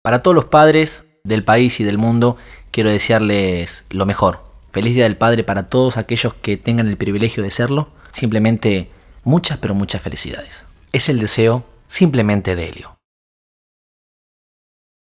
Para todos los padres del país y del mundo, quiero desearles lo mejor. Feliz Día del Padre para todos aquellos que tengan el privilegio de serlo. Simplemente muchas, pero muchas felicidades. Es el deseo simplemente de Helio.